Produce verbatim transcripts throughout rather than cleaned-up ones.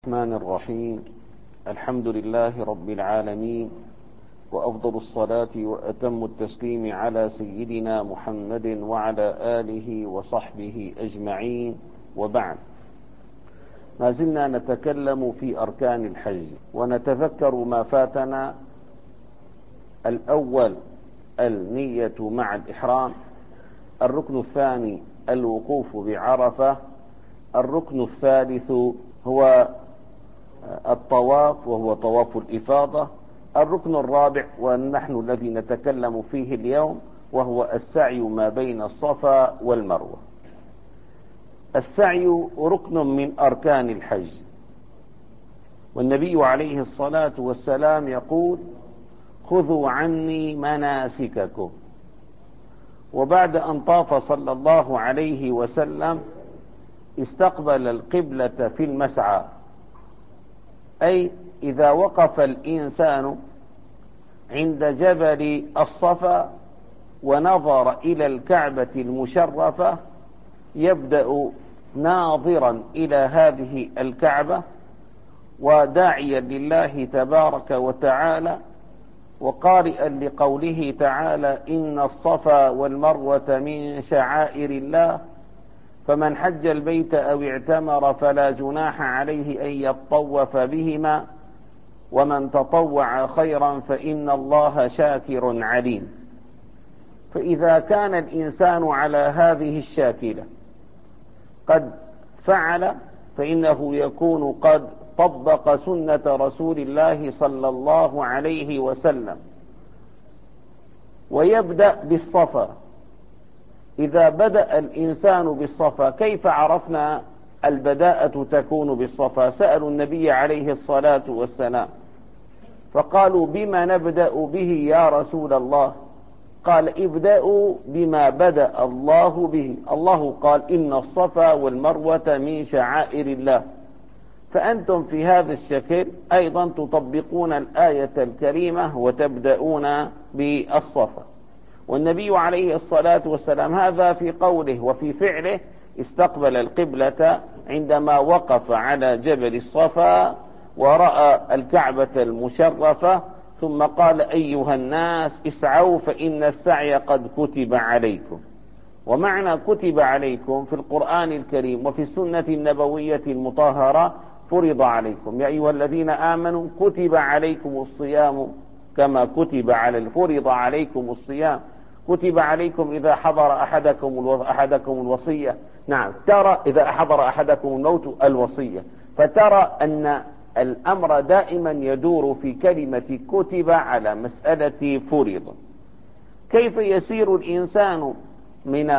الرحمن الرحيم. الحمد لله رب العالمين، وأفضل الصلاة وأتم التسليم على سيدنا محمد وعلى آله وصحبه أجمعين، وبعد. ما زلنا نتكلم في أركان الحج ونتذكر ما فاتنا. الأول النية مع الإحرام، الركن الثاني الوقوف بعرفة، الركن الثالث هو الطواف وهو طواف الإفاضة، الركن الرابع ونحن الذي نتكلم فيه اليوم وهو السعي ما بين الصفا والمروة. السعي ركن من أركان الحج، والنبي عليه الصلاة والسلام يقول: خذوا عني مناسككم. وبعد أن طاف صلى الله عليه وسلم استقبل القبلة في المسعى، أي إذا وقف الإنسان عند جبل الصفا ونظر إلى الكعبة المشرفة يبدأ ناظرا إلى هذه الكعبة وداعيا لله تبارك وتعالى، وقارئا لقوله تعالى: إن الصفا والمروة من شعائر الله، فمن حج البيت أو اعتمر فلا جناح عليه أن يطوف بهما، ومن تطوع خيرا فإن الله شاكر عليم. فإذا كان الإنسان على هذه الشاكلة قد فعل، فإنه يكون قد طبق سنة رسول الله صلى الله عليه وسلم، ويبدأ بالصفا. إذا بدأ الإنسان بالصفا، كيف عرفنا البداءة تكون بالصفا؟ سألوا النبي عليه الصلاة والسلام فقالوا: بما نبدأ به يا رسول الله؟ قال: ابدأوا بما بدأ الله به. الله قال: إن الصفا والمروة من شعائر الله. فأنتم في هذا الشكل أيضا تطبقون الآية الكريمة وتبدأون بالصفا. والنبي عليه الصلاة والسلام هذا في قوله وفي فعله استقبل القبلة عندما وقف على جبل الصفا ورأى الكعبة المشرفة، ثم قال: أيها الناس اسعوا فإن السعي قد كتب عليكم. ومعنى كتب عليكم في القرآن الكريم وفي السنة النبوية المطهرة: فرض عليكم. يا أيها الذين آمنوا كتب عليكم الصيام كما كتب على الفرض عليكم الصيام. كتب عليكم إذا حضر أحدكم أحدكم الوصية. نعم، ترى إذا حضر أحدكم الموت الوصية. فترى أن الأمر دائما يدور في كلمة كتب على مسألة فرض. كيف يسير الإنسان من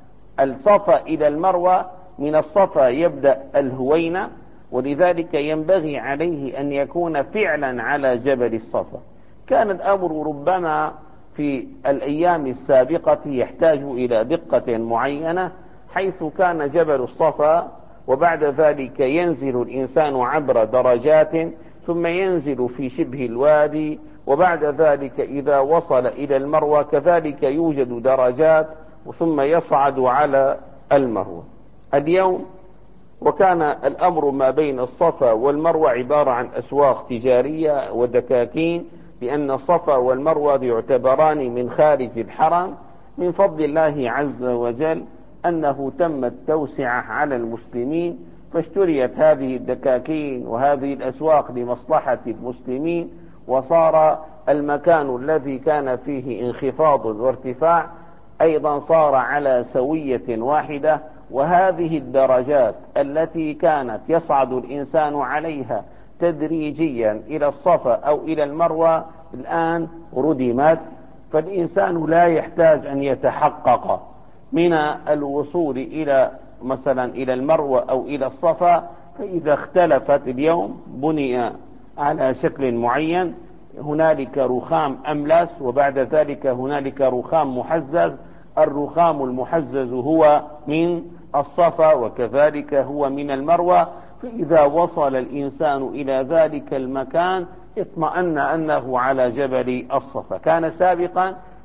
الصفا إلى المروة؟ من الصفا يبدأ الهوينة، ولذلك ينبغي عليه أن يكون فعلا على جبل الصفا. كان الأمر ربما في الأيام السابقة يحتاج إلى دقة معينة، حيث كان جبل الصفا وبعد ذلك ينزل الإنسان عبر درجات ثم ينزل في شبه الوادي، وبعد ذلك إذا وصل إلى المروة كذلك يوجد درجات ثم يصعد على المروة. اليوم وكان الأمر ما بين الصفا والمروة عبارة عن أسواق تجارية ودكاكين، لأن الصفا والمروة يعتبران من خارج الحرم. من فضل الله عز وجل أنه تم التوسعة على المسلمين، فاشتريت هذه الدكاكين وهذه الأسواق لمصلحة المسلمين، وصار المكان الذي كان فيه انخفاض وارتفاع أيضا صار على سوية واحدة. وهذه الدرجات التي كانت يصعد الإنسان عليها تدريجيا إلى الصفا أو إلى المروة الآن ردمت، فالإنسان لا يحتاج أن يتحقق من الوصول إلى مثلا إلى المروة أو إلى الصفا. فإذا اختلفت اليوم بني على شكل معين، هنالك رخام أملس وبعد ذلك هنالك رخام محزز. الرخام المحزز هو من الصفا وكذلك هو من المروة. فإذا وصل الإنسان إلى ذلك المكان اطمأن أنه على جبل الصفا. كان سابقا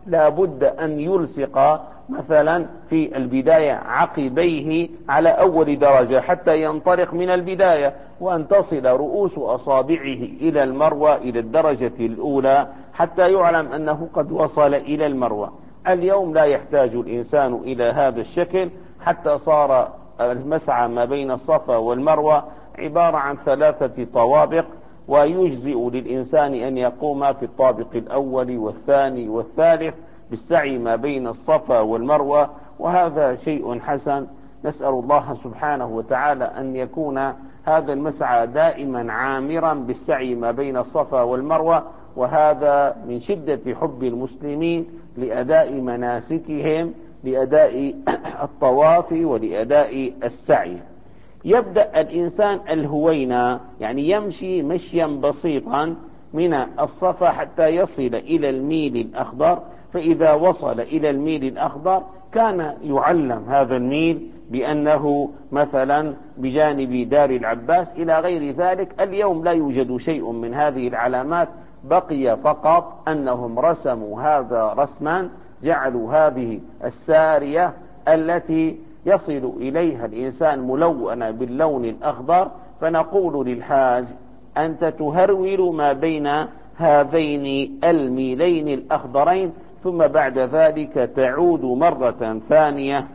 لا بد أن يلصق مثلا في البداية عقبيه على أول درجة حتى ينطلق من البداية، وأن تصل رؤوس أصابعه إلى المروة إلى الدرجة الأولى حتى يعلم أنه قد وصل إلى المروة. اليوم لا يحتاج الإنسان إلى هذا الشكل، حتى صار المسعى ما بين الصفا والمروة عبارة عن ثلاثة طوابق، ويجزئ للإنسان أن يقوم في الطابق الأول والثاني والثالث بالسعي ما بين الصفا والمروة، وهذا شيء حسن. نسأل الله سبحانه وتعالى أن يكون هذا المسعى دائما عامرا بالسعي ما بين الصفا والمروة، وهذا من شدة حب المسلمين لأداء مناسكهم، لأداء الطواف ولأداء السعي. يبدأ الإنسان الهوينة، يعني يمشي مشيا بسيطا من الصفا حتى يصل إلى الميل الأخضر، فإذا وصل إلى الميل الأخضر كان يعلم هذا الميل بأنه مثلا بجانب دار العباس إلى غير ذلك. اليوم لا يوجد شيء من هذه العلامات، بقي فقط أنهم رسموا هذا رسما، جعلوا هذه السارية التي يصل إليها الإنسان ملونة باللون الأخضر، فنقول للحاج أنت تهرول ما بين هذين الميلين الأخضرين، ثم بعد ذلك تعود مرة ثانية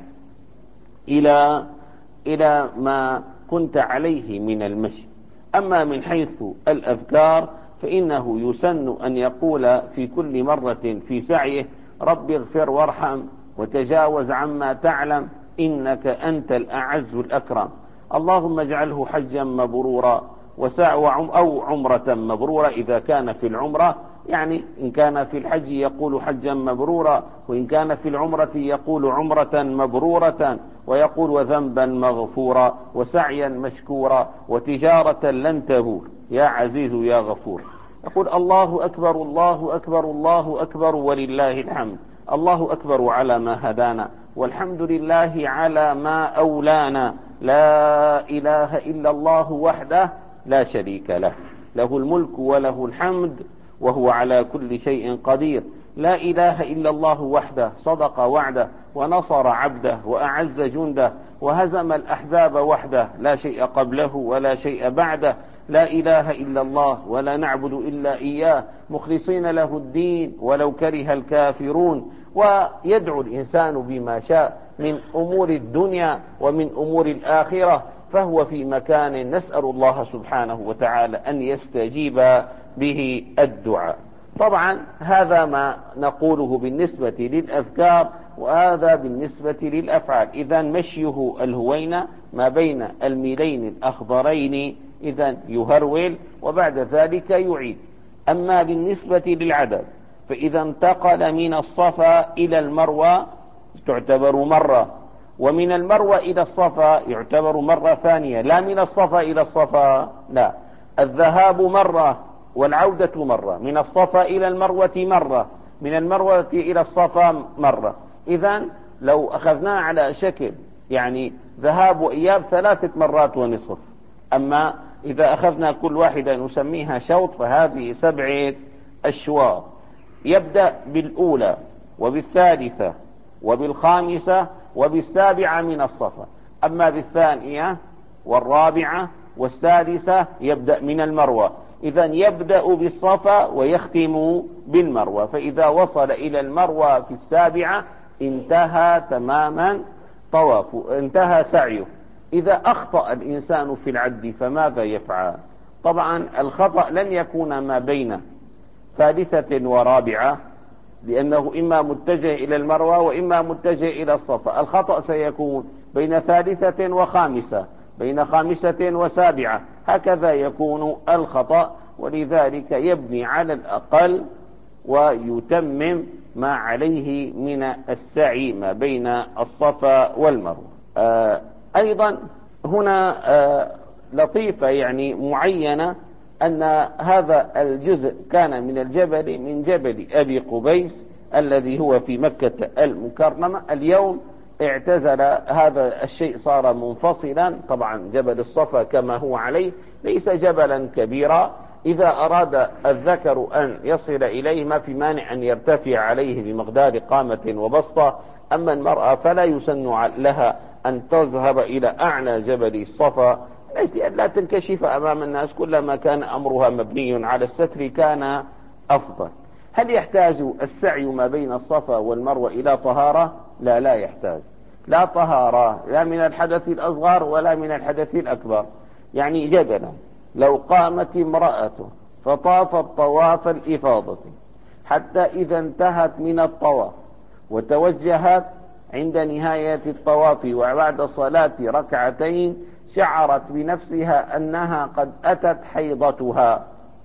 إلى إلى ما كنت عليه من المشي. أما من حيث الأذكار فإنه يسن أن يقول في كل مرة في سعيه رب اغفر وارحم وتجاوز عما تعلم إنك أنت الأعز الأكرم، اللهم اجعله حجا مبرورا أو عمرة مبرورة إذا كان في العمرة، يعني إن كان في الحج يقول حجا مبرورا، وإن كان في العمرة يقول عمرة مبرورة، ويقول وذنبا مغفورا وسعيا مشكورا وتجارة لن تبور يا عزيز يا غفور. يقول الله أكبر الله أكبر الله أكبر ولله الحمد، الله أكبر على ما هدانا، والحمد لله على ما أولانا، لا إله إلا الله وحده لا شريك له، له الملك وله الحمد وهو على كل شيء قدير، لا إله إلا الله وحده صدق وعده ونصر عبده وأعز جنده وهزم الأحزاب وحده، لا شيء قبله ولا شيء بعده، لا إله إلا الله ولا نعبد إلا إياه مخلصين له الدين ولو كره الكافرون. ويدعو الإنسان بما شاء من أمور الدنيا ومن أمور الآخرة، فهو في مكان نسأل الله سبحانه وتعالى أن يستجيب به الدعاء. طبعا هذا ما نقوله بالنسبة للأذكار، وهذا بالنسبة للأفعال. إذا مشيه الهوينة ما بين الميلين الأخضرين إذا يهرول، وبعد ذلك يعيد. أما بالنسبة للعدد فإذا انتقل من الصفا إلى المروة تعتبر مرة، ومن المروة إلى الصفا يعتبر مرة ثانية، لا من الصفا إلى الصفا، لا، الذهاب مرة والعودة مرة، من الصفا إلى المروة مرة، من المروة إلى الصفا مرة. إذن لو أخذناه على شكل يعني ذهاب وإياب ثلاثة مرات ونصف، أما إذا أخذنا كل واحدة نسميها شوط فهذه سبعة أشواط. يبدأ بالأولى وبالثالثة وبالخامسة وبالسابعة من الصفا، أما بالثانية والرابعة والسادسة يبدأ من المروة. إذن يبدأ بالصفا ويختم بالمروة، فإذا وصل إلى المروة في السابعة انتهى تماما طواف، انتهى سعيه. إذا أخطأ الإنسان في العد فماذا يفعل؟ طبعا الخطأ لن يكون ما بين ثالثة ورابعة، لأنه إما متجه إلى المروة وإما متجه إلى الصفا. الخطأ سيكون بين ثالثة وخامسة، بين خامسة وسابعة، هكذا يكون الخطأ. ولذلك يبني على الأقل ويتمم ما عليه من السعي ما بين الصفا والمروة. آه أيضا هنا آه لطيفة يعني معينة، أن هذا الجزء كان من الجبل من جبل أبي قبيس الذي هو في مكة المكرمة. اليوم اعتزل هذا الشيء، صار منفصلا. طبعا جبل الصفا كما هو عليه ليس جبلا كبيرا، إذا أراد الذكر أن يصل إليه ما في مانع أن يرتفع عليه بمقدار قامة وبسطة. أما المرأة فلا يسن لها أن تذهب إلى أعلى جبل الصفا لأجل أن لا تنكشف أمام الناس. كلما كان أمرها مبني على الستر كان أفضل. هل يحتاج السعي ما بين الصفا والمروة إلى طهارة؟ لا، لا يحتاج، لا طهارة، لا من الحدث الأصغر ولا من الحدث الأكبر. يعني جدلا لو قامت امرأة فطافت طواف الإفاضة حتى إذا انتهت من الطواف وتوجهت عند نهاية الطواف وبعد صلاة ركعتين شعرت بنفسها أنها قد أتت حيضتها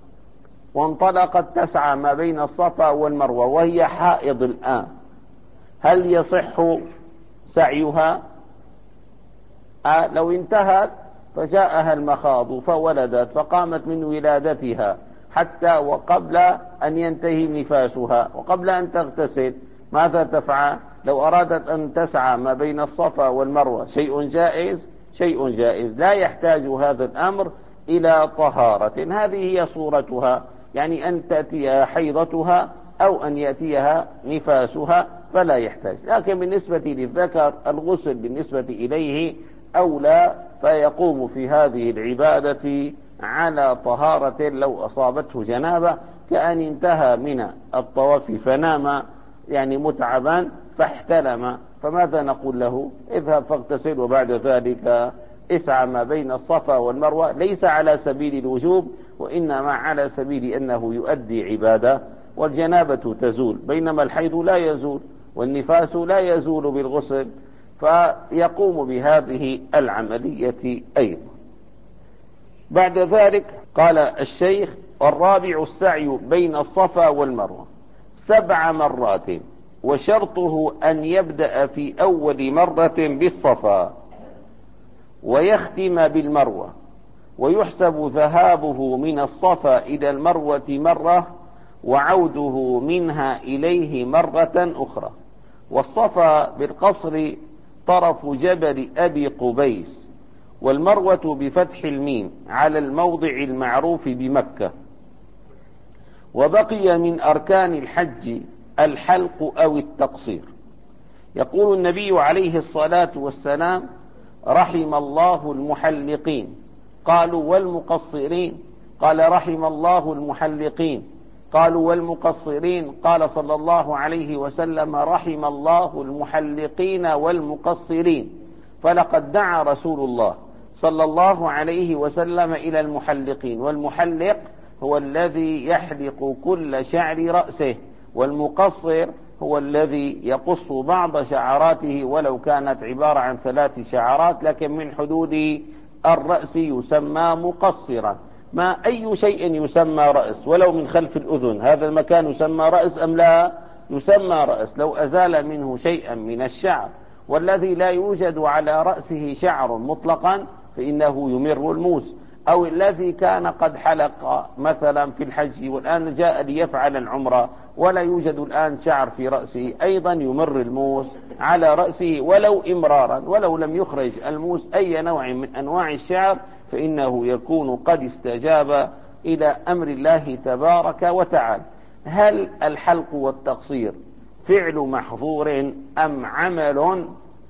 وانطلقت تسعى ما بين الصفا والمروة وهي حائض الآن، هل يصح سعيها؟ آه لو انتهت فجاءها المخاض فولدت فقامت من ولادتها حتى وقبل أن ينتهي نفاسها وقبل أن تغتسل، ماذا تفعل؟ لو أرادت أن تسعى ما بين الصفا والمروة شيء جائز، شيء جائز، لا يحتاج هذا الأمر إلى طهارة. هذه هي صورتها، يعني أن تأتيها حيضتها أو أن يأتيها نفاسها فلا يحتاج. لكن بالنسبة للذكر الغسل بالنسبة إليه أولى، فيقوم في هذه العبادة على طهارة لو أصابته جنابة، كأن انتهى من الطواف فنام يعني متعبا فاحتلم، فماذا نقول له؟ اذهب فاغتسل وبعد ذلك اسعى ما بين الصفا والمروة، ليس على سبيل الوجوب وإنما على سبيل أنه يؤدي عبادة، والجنابة تزول بينما الحيض لا يزول والنفاس لا يزول بالغسل، فيقوم بهذه العملية أيضا. بعد ذلك قال الشيخ: والرابع السعي بين الصفا والمروة سبع مرات، وشرطه أن يبدأ في أول مرة بالصفا ويختم بالمروة، ويحسب ذهابه من الصفا إلى المروة مرة وعوده منها إليه مرة أخرى. والصفا بالقصر طرف جبل أبي قبيس، والمروة بفتح الميم على الموضع المعروف بمكة. وبقي من أركان الحج الحلق أو التقصير. يقول النبي عليه الصلاة والسلام: رحم الله المحلقين. قالوا: والمقصرين؟ قال: رحم الله المحلقين. قالوا: والمقصرين؟ قال صلى الله عليه وسلم: رحم الله المحلقين والمقصرين. فلقد دعا رسول الله صلى الله عليه وسلم إلى المحلقين، والمحلق هو الذي يحلق كل شعر رأسه، والمقصر هو الذي يقص بعض شعراته ولو كانت عبارة عن ثلاث شعرات لكن من حدود الرأس يسمى مقصرا. ما أي شيء يسمى رأس ولو من خلف الأذن، هذا المكان يسمى رأس أم لا؟ يسمى رأس لو أزال منه شيئا من الشعر. والذي لا يوجد على رأسه شعر مطلقا فإنه يمر الموس، أو الذي كان قد حلق مثلا في الحج والآن جاء ليفعل العمرة ولا يوجد الآن شعر في رأسه، أيضا يمر الموس على رأسه ولو إمرارا، ولو لم يخرج الموس أي نوع من أنواع الشعر فإنه يكون قد استجاب إلى أمر الله تبارك وتعالى. هل الحلق والتقصير فعل محظور أم عمل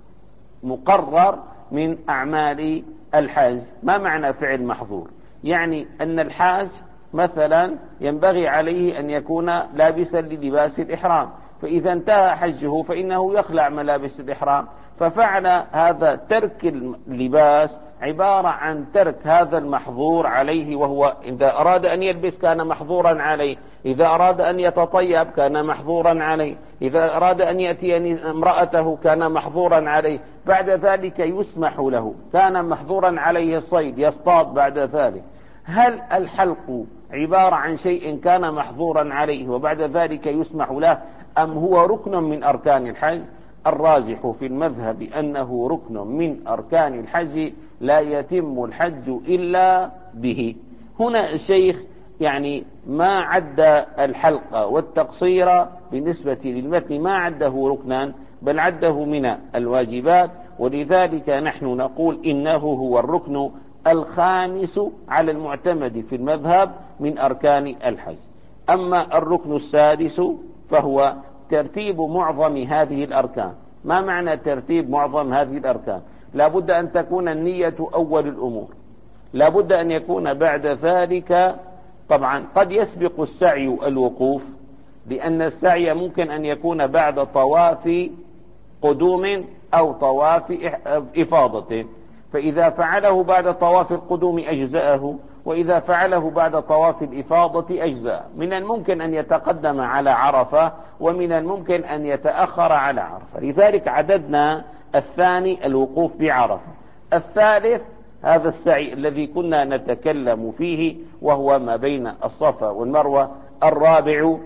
مقرر من أعمال الحاج؟ ما معنى فعل محظور؟ يعني أن الحاج مثلا ينبغي عليه أن يكون لابسا للباس الإحرام، فإذا انتهى حجه فإنه يخلع ملابس الإحرام، ففعل هذا ترك اللباس عبارة عن ترك هذا المحظور عليه، وهو إذا أراد أن يلبس كان محظورا عليه، إذا أراد أن يتطيب كان محظورا عليه، إذا أراد أن يأتي امرأته كان محظورا عليه، بعد ذلك يسمح له، كان محظورا عليه الصيد يصطاد بعد ذلك. هل الحلق عبارة عن شيء كان محظورا عليه وبعد ذلك يسمح له، أم هو ركن من أركان الحج؟ الراجح في المذهب أنه ركن من أركان الحج لا يتم الحج إلا به. هنا الشيخ يعني ما عد الحلق والتقصير بالنسبة للمتن ما عده ركنا بل عده من الواجبات، ولذلك نحن نقول إنه هو الركن الخامس على المعتمد في المذهب من أركان الحج. أما الركن السادس فهو ترتيب معظم هذه الأركان. ما معنى ترتيب معظم هذه الأركان؟ لا بد أن تكون النية أول الأمور، لا بد أن يكون بعد ذلك، طبعا قد يسبق السعي الوقوف، لأن السعي ممكن أن يكون بعد طواف قدوم أو طواف إفاضة، فإذا فعله بعد طواف القدوم أجزأه، وإذا فعله بعد طواف الإفاضة أجزاء. من الممكن أن يتقدم على عرفة، ومن الممكن أن يتأخر على عرفة، لذلك عددنا الثاني الوقوف بعرفة. الثالث هذا السعي الذي كنا نتكلم فيه، وهو ما بين الصفا والمروة. الرابع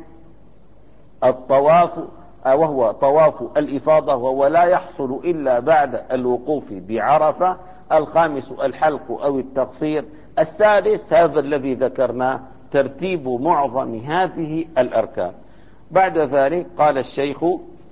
الطواف، وهو طواف الإفاضة، وهو لا يحصل إلا بعد الوقوف بعرفة. الخامس الحلق أو التقصير. السادس هذا الذي ذكرناه، ترتيب معظم هذه الأركان. بعد ذلك قال الشيخ: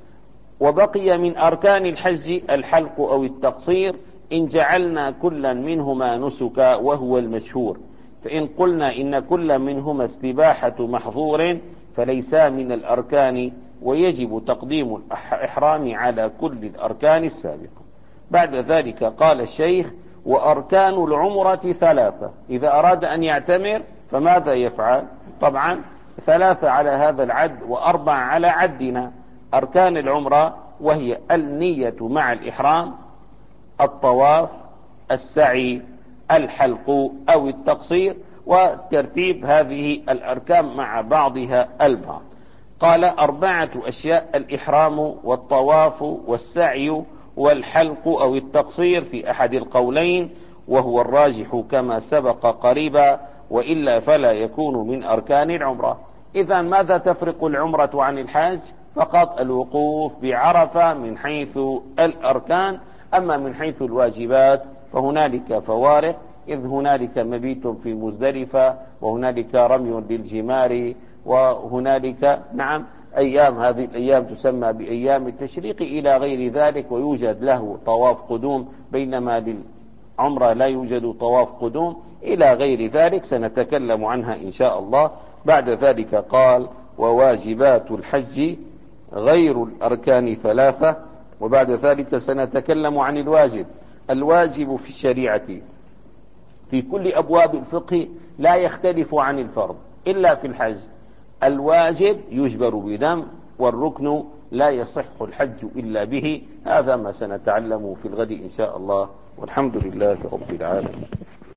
وبقي من أركان الحج الحلق أو التقصير، إن جعلنا كلا منهما نسكا وهو المشهور، فإن قلنا إن كل منهما استباحة محظور فليسا من الأركان، ويجب تقديم الإحرام على كل الأركان السابقة. بعد ذلك قال الشيخ: وأركان العمرة ثلاثة. إذا أراد أن يعتمر فماذا يفعل؟ طبعا ثلاثة على هذا العد وأربع على عدنا. أركان العمرة وهي النية مع الإحرام، الطواف، السعي، الحلق أو التقصير، وترتيب هذه الأركان مع بعضها البعض. قال: أربعة أشياء: الإحرام والطواف والسعي والحلق أو التقصير في أحد القولين، وهو الراجح كما سبق قريبا، وإلا فلا يكون من أركان العمرة. إذا ماذا تفرق العمرة عن الحج؟ فقط الوقوف بعرفة من حيث الأركان. أما من حيث الواجبات فهنالك فوارق، إذ هنالك مبيت في مزدلفة، وهنالك رمي للجمار، وهنالك نعم أيام، هذه الأيام تسمى بأيام التشريق إلى غير ذلك، ويوجد له طواف قدوم، بينما للعمرة لا يوجد طواف قدوم إلى غير ذلك، سنتكلم عنها إن شاء الله. بعد ذلك قال: وواجبات الحج غير الأركان ثلاثة. وبعد ذلك سنتكلم عن الواجب. الواجب في الشريعة في كل أبواب الفقه لا يختلف عن الفرض إلا في الحج. الواجب يجبر بدم، والركن لا يصح الحج إلا به. هذا ما سنتعلم في الغد إن شاء الله، والحمد لله رب العالمين.